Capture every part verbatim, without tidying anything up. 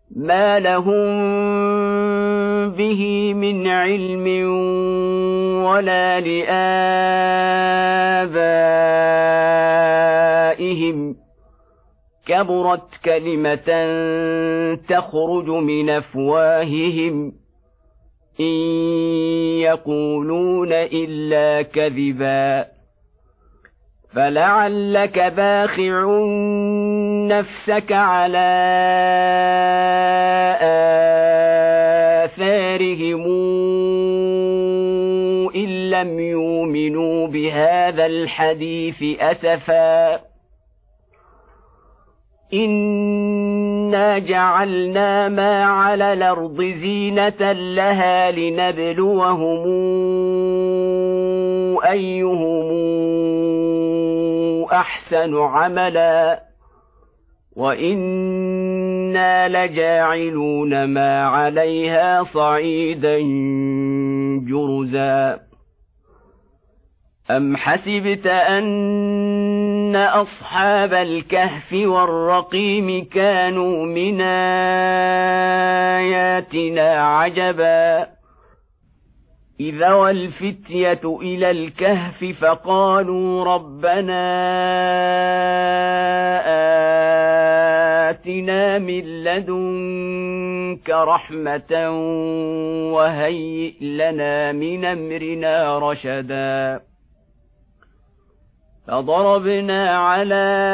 ما لهم به من علم ولا لآبائهم كبرت كلمة تخرج من أفواههم إن يقولون إلا كذبا فلعلك باخع نفسك على آثارهم إن لم يؤمنوا بهذا الحديث أسفا إنا جعلنا ما على الأرض زينة لها لنبلوهم أيهم أحسن عملا وإنا لجاعلون ما عليها صعيدا جرزا أم حسبت أن أصحاب الكهف والرقيم كانوا من آياتنا عجبا إذا والفتية إلى الكهف فقالوا ربنا آتنا من لدنك رحمة وهيئ لنا من أمرنا رشدا فضربنا على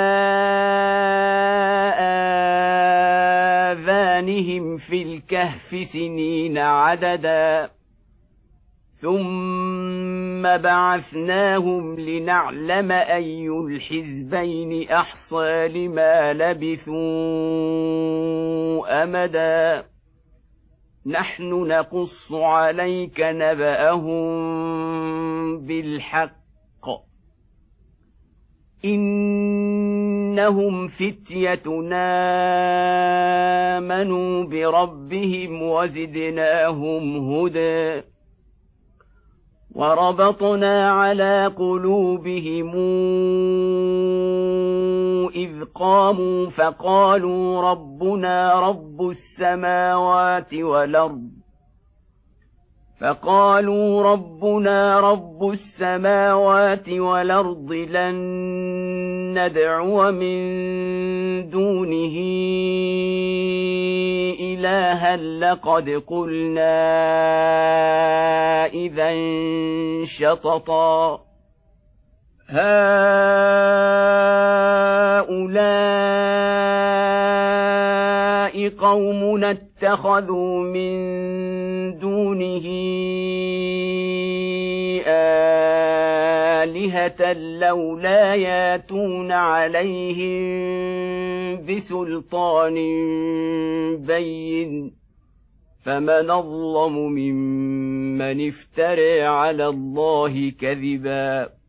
آذانهم في الكهف سنين عددا ثم بعثناهم لنعلم أي الحزبين أحصى لما لبثوا أمدا نحن نقص عليك نبأهم بالحق إنهم فتيتنا آمنوا بربهم وزدناهم هدى وربطنا على قلوبهم إذ قاموا فقالوا ربنا رب السماوات والأرض فقالوا ربنا رب السماوات والأرض لن ندعو من دونه إلها لقد قلنا إذا شططا هؤلاء قومنا اتخذوا من دونه آلهة لولا ياتون عليهم بسلطان بين فمن أظلم ممن افترى على الله كذبا